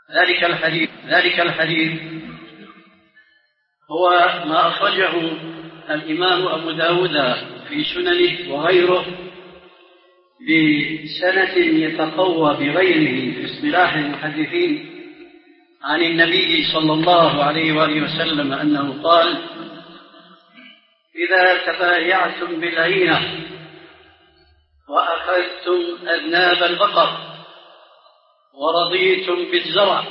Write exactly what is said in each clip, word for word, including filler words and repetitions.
ذلك الحديث ذلك الحديث هو ما أخرجه الإمام أبو داود في سننه وغيره بسند يتقوى بغيره في اصطلاح المحدثين عن النبي صلى الله عليه وآله وسلم أنه قال: إذا تبايعتم بالعينة وأخذتم أذناب البقر ورضيتم بالزرع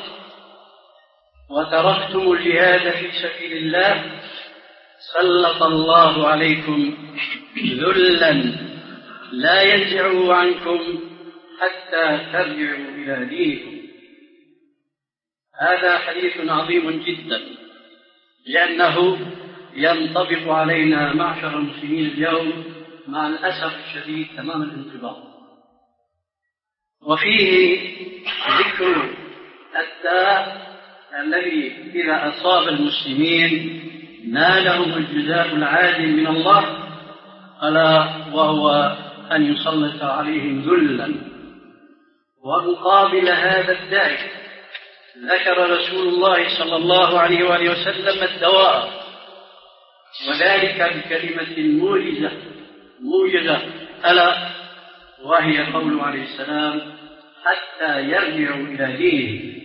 وتركتم الجهاد في سبيل الله سلط الله عليكم ذلا لا ينزعه عنكم حتى ترجعوا إلى دينكم. هذا حديث عظيم جدا، لأنه ينطبق علينا معشر المسلمين اليوم مع الأسف الشديد تمام الانطباق. وفيه ذكر الداء الذي إذا أصاب المسلمين نالهم الجزاء العادل من الله، ألا وهو أن يسلط عليهم ذلا. ومقابل هذا الداء ذكر رسول الله صلى الله عليه وآله وسلم الدواء، وذلك بكلمة موجزة موجزة ألا وهي قول عليه السلام: حتى يرجعوا إلى دينه.